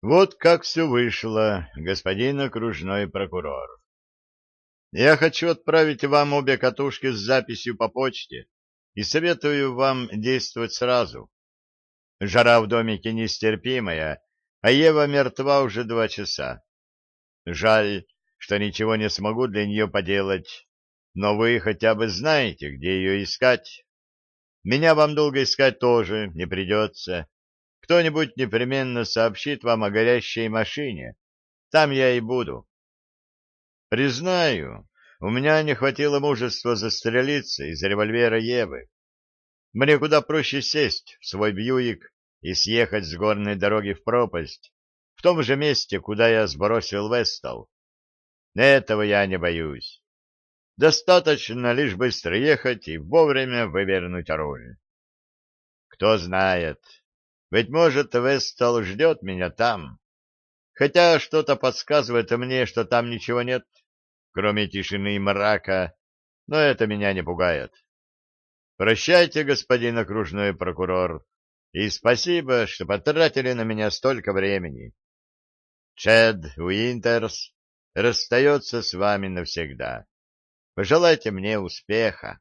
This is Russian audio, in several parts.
Вот как все вышло, господин окружной прокурор. Я хочу отправить вам обе катушки с записью по почте и советую вам действовать сразу. Жара в домике нестерпимая, а Ева мертва уже 2 часа. Жаль, что ничего не смогу для нее поделать, но вы хотя бы знаете, где ее искать. Меня вам долго искать тоже не придется. Кто-нибудь непременно сообщит вам о горящей машине. Там я и буду. Признаю, у меня не хватило мужества застрелиться из револьвера Евы. Мне куда проще сесть в свой Бьюик и съехать с горной дороги в пропасть, в том же месте, куда я сбросил Вестал. Этого я не боюсь. Достаточно лишь быстро ехать и вовремя вывернуть оружие. Кто знает, быть может, Вестал ждет меня там, хотя что-то подсказывает мне, что там ничего нет, кроме тишины и мрака, но это меня не пугает. Прощайте, господин окружной прокурор, и спасибо, что потратили на меня столько времени. Чед Уинтерс расстается с вами навсегда. Пожелайте мне успеха.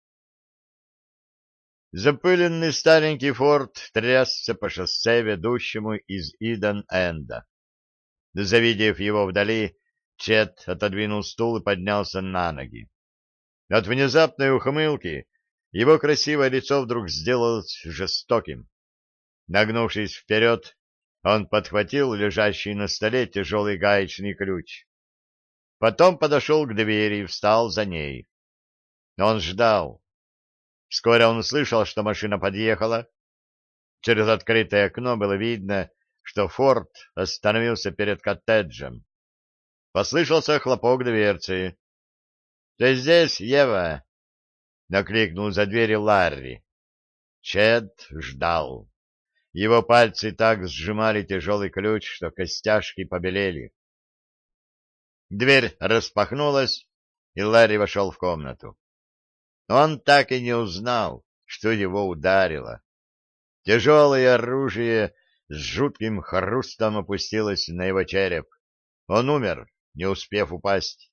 Запыленный старенький форт трясся по шоссе, ведущему из Иден-Энда. Завидев его вдали, Чет отодвинул стул и поднялся на ноги. От внезапной ухмылки его красивое лицо вдруг сделалось жестоким. Нагнувшись вперед, он подхватил лежащий на столе тяжелый гаечный ключ. Потом подошел к двери и встал за ней. Он ждал. Вскоре он услышал, что машина подъехала. Через открытое окно было видно, что Форд остановился перед коттеджем. Послышался хлопок дверцы. — Ты здесь, Ева? — накликнул за дверью Ларри. Чед ждал. Его пальцы так сжимали тяжелый ключ, что костяшки побелели. Дверь распахнулась, и Ларри вошел в комнату. Он так и не узнал, что его ударило. Тяжелое оружие с жутким хрустом опустилось на его череп. Он умер, не успев упасть.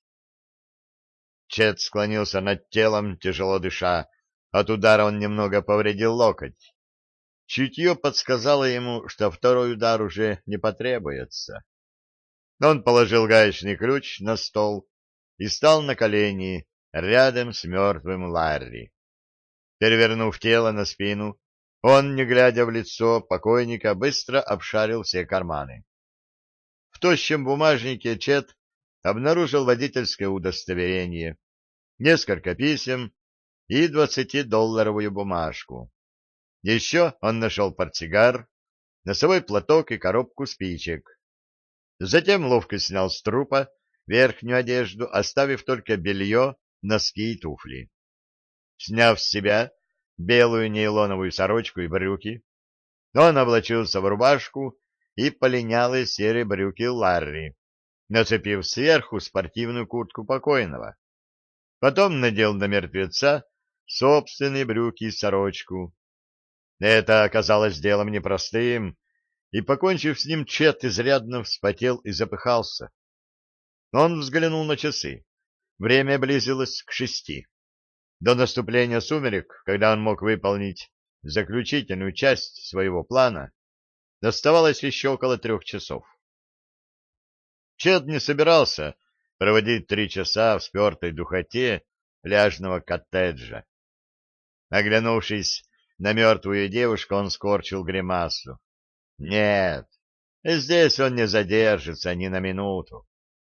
Чет склонился над телом, тяжело дыша. От удара он немного повредил локоть. Чутье подсказало ему, что второй удар уже не потребуется. Он положил гаечный ключ на стол и стал на колени рядом с мертвым Ларри. Перевернув тело на спину, он, не глядя в лицо покойника, быстро обшарил все карманы. В тощем бумажнике Чет обнаружил водительское удостоверение, несколько писем и 20-долларовую бумажку. Еще он нашел портсигар, носовой платок и коробку спичек. Затем ловко снял с трупа верхнюю одежду, оставив только белье, носки и туфли. Сняв с себя белую нейлоновую сорочку и брюки, он облачился в рубашку и полинялые серые брюки Ларри, нацепив сверху спортивную куртку покойного. Потом надел на мертвеца собственные брюки и сорочку. Это оказалось делом непростым, и, покончив с ним, Чет изрядно вспотел и запыхался. Он взглянул на часы. Время близилось к 6. До наступления сумерек, когда он мог выполнить заключительную часть своего плана, оставалось еще около 3 часов. Чет не собирался проводить 3 часа в спертой духоте пляжного коттеджа. Оглянувшись на мертвую девушку, он скорчил гримасу. Нет, здесь он не задержится ни на минуту.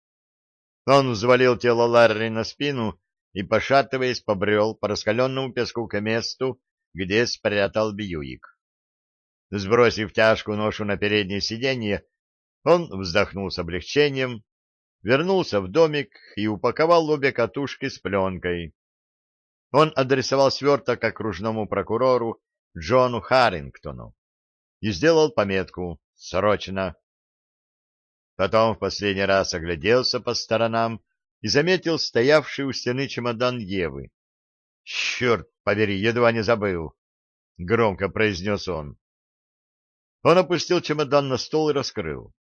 Он взвалил тело Ларри на спину и, пошатываясь, побрел по раскаленному песку к месту, где спрятал Бьюик. Сбросив тяжкую ношу на переднее сиденье, он вздохнул с облегчением, вернулся в домик и упаковал обе катушки с пленкой. Он адресовал сверток окружному прокурору Джону Харрингтону и сделал пометку «Срочно». Потом в последний раз огляделся по сторонам и заметил стоявший у стены чемодан Евы. «Черт побери, едва не забыл!» — громко произнес он. Он опустил чемодан на стол и раскрыл.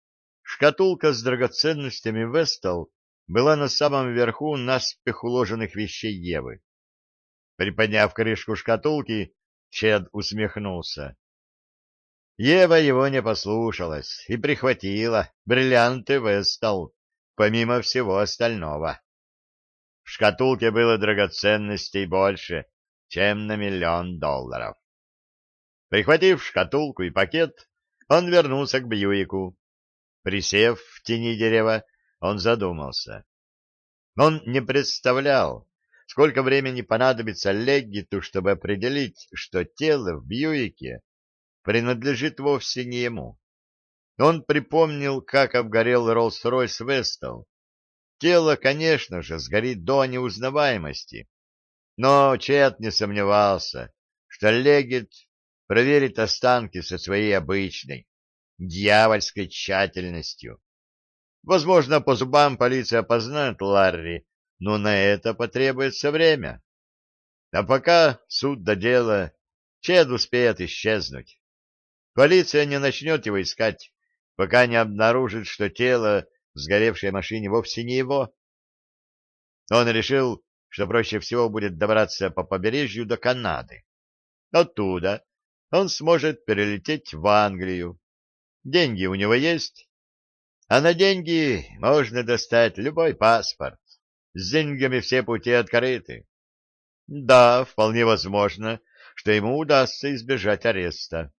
Шкатулка с драгоценностями Вестал была на самом верху наспех уложенных вещей Евы. Приподняв крышку шкатулки, Чед усмехнулся. Ева его не послушалась и прихватила бриллианты Вестал, помимо всего остального. В шкатулке было драгоценностей больше, чем на $1 000 000. Прихватив шкатулку и пакет, он вернулся к Бьюику. Присев в тени дерева, он задумался. Он не представлял, сколько времени понадобится Леггиту, чтобы определить, что тело в Бьюике принадлежит вовсе не ему. Он припомнил, как обгорел Роллс-Ройс Вестал. Тело, конечно же, сгорит до неузнаваемости, но Чет не сомневался, что Леггит проверит останки со своей обычной, дьявольской тщательностью. Возможно, по зубам полиция опознает Ларри, но на это потребуется время. А пока суд до дела, Чед успеет исчезнуть. Полиция не начнет его искать, пока не обнаружит, что тело в сгоревшей машине вовсе не его. Он решил, что проще всего будет добраться по побережью до Канады. Оттуда он сможет перелететь в Англию. Деньги у него есть, а на деньги можно достать любой паспорт. С деньгами все пути открыты. Да, вполне возможно, что ему удастся избежать ареста.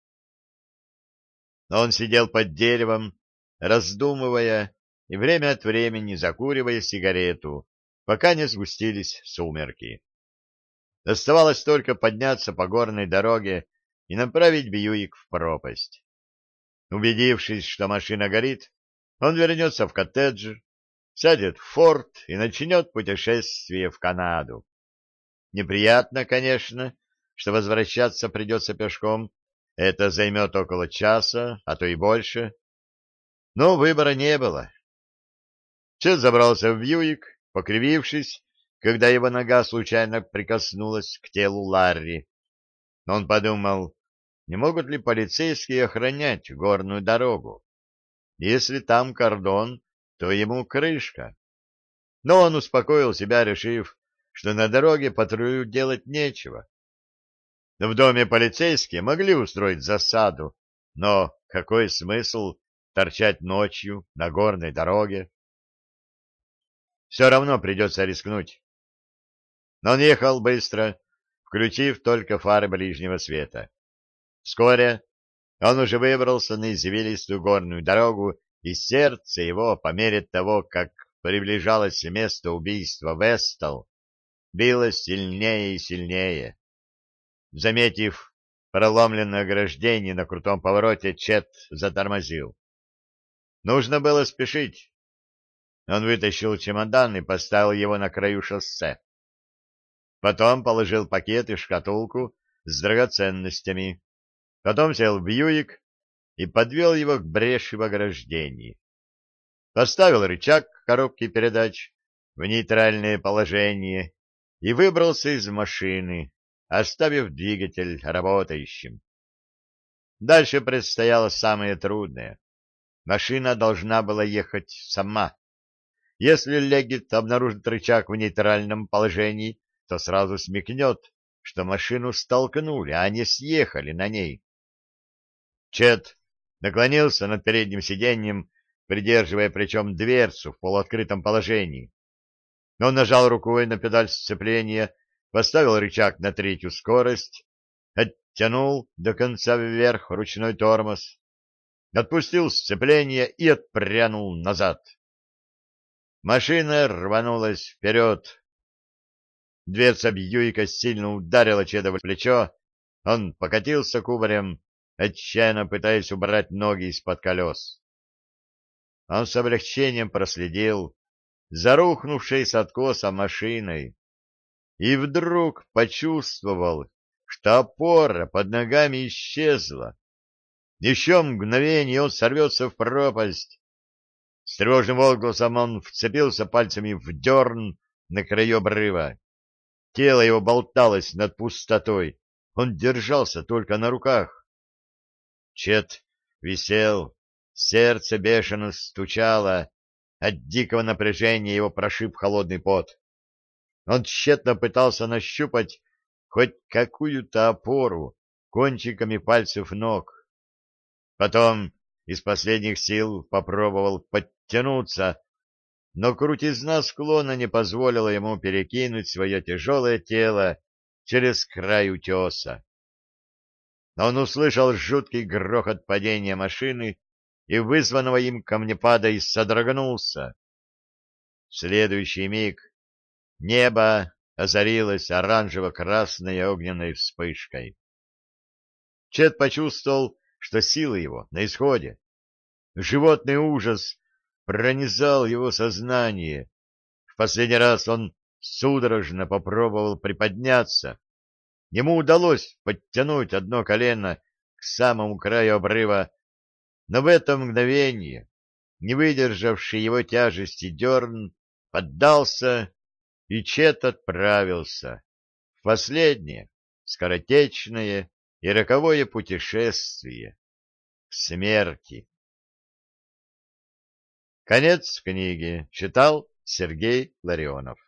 Он сидел под деревом, раздумывая и время от времени закуривая сигарету, пока не сгустились сумерки. Оставалось только подняться по горной дороге и направить Бьюик в пропасть. Убедившись, что машина горит, он вернется в коттедж, сядет в форт и начнет путешествие в Канаду. Неприятно, конечно, что возвращаться придется пешком. Это займет около часа, а то и больше. Но выбора не было. Чет забрался в Бьюик, покривившись, когда его нога случайно прикоснулась к телу Ларри. Он подумал, не могут ли полицейские охранять горную дорогу? Если там кордон, то ему крышка. Но он успокоил себя, решив, что на дороге патрулю делать нечего. В доме полицейские могли устроить засаду, но какой смысл торчать ночью на горной дороге? Все равно придется рискнуть. Но он ехал быстро, включив только фары ближнего света. Вскоре он уже выбрался на извилистую горную дорогу, и сердце его, по мере того, как приближалось место убийства Вестал, билось сильнее и сильнее. Заметив проломленное ограждение на крутом повороте, Чет затормозил. Нужно было спешить. Он вытащил чемодан и поставил его на краю шоссе. Потом положил пакет и шкатулку с драгоценностями. Потом сел в Бьюик и подвел его к бреши в ограждении. Поставил рычаг коробки передач в нейтральное положение и выбрался из машины, оставив двигатель работающим. Дальше предстояло самое трудное. Машина должна была ехать сама. Если Леггит обнаружит рычаг в нейтральном положении, то сразу смекнет, что машину столкнули, а не съехали на ней. Чет наклонился над передним сиденьем, придерживая плечом дверцу в полуоткрытом положении. Он нажал рукой на педаль сцепления, поставил рычаг на третью скорость, оттянул до конца вверх ручной тормоз, отпустил сцепление и отпрянул назад. Машина рванулась вперед. Дверца Бьюика сильно ударила Чеда в плечо. Он покатился кубарем, отчаянно пытаясь убрать ноги из-под колес. Он с облегчением проследил за рухнувшей с откоса машиной и вдруг почувствовал, что опора под ногами исчезла. Еще мгновение он сорвется в пропасть. С тревожным возгласом он вцепился пальцами в дерн на краю обрыва. Тело его болталось над пустотой. Он держался только на руках. Чет висел, Сердце бешено стучало, от дикого напряжения его прошиб холодный пот. Он тщетно пытался нащупать хоть какую-то опору кончиками пальцев ног. Потом из последних сил попробовал подтянуться, но крутизна склона не позволила ему перекинуть свое тяжелое тело через край утеса. Он услышал жуткий грохот падения машины и вызванного им камнепада и содрогнулся. В следующий миг небо озарилось оранжево-красной огненной вспышкой. Чет почувствовал, что силы его на исходе. Животный ужас пронизал его сознание. В последний раз он судорожно попробовал приподняться. Ему удалось подтянуть одно колено к самому краю обрыва, но в это мгновение, не выдержавший его тяжести дерн, поддался, и Чет отправился в последнее, скоротечное и роковое путешествие к смерти. Конец книги. Читал Сергей Ларионов.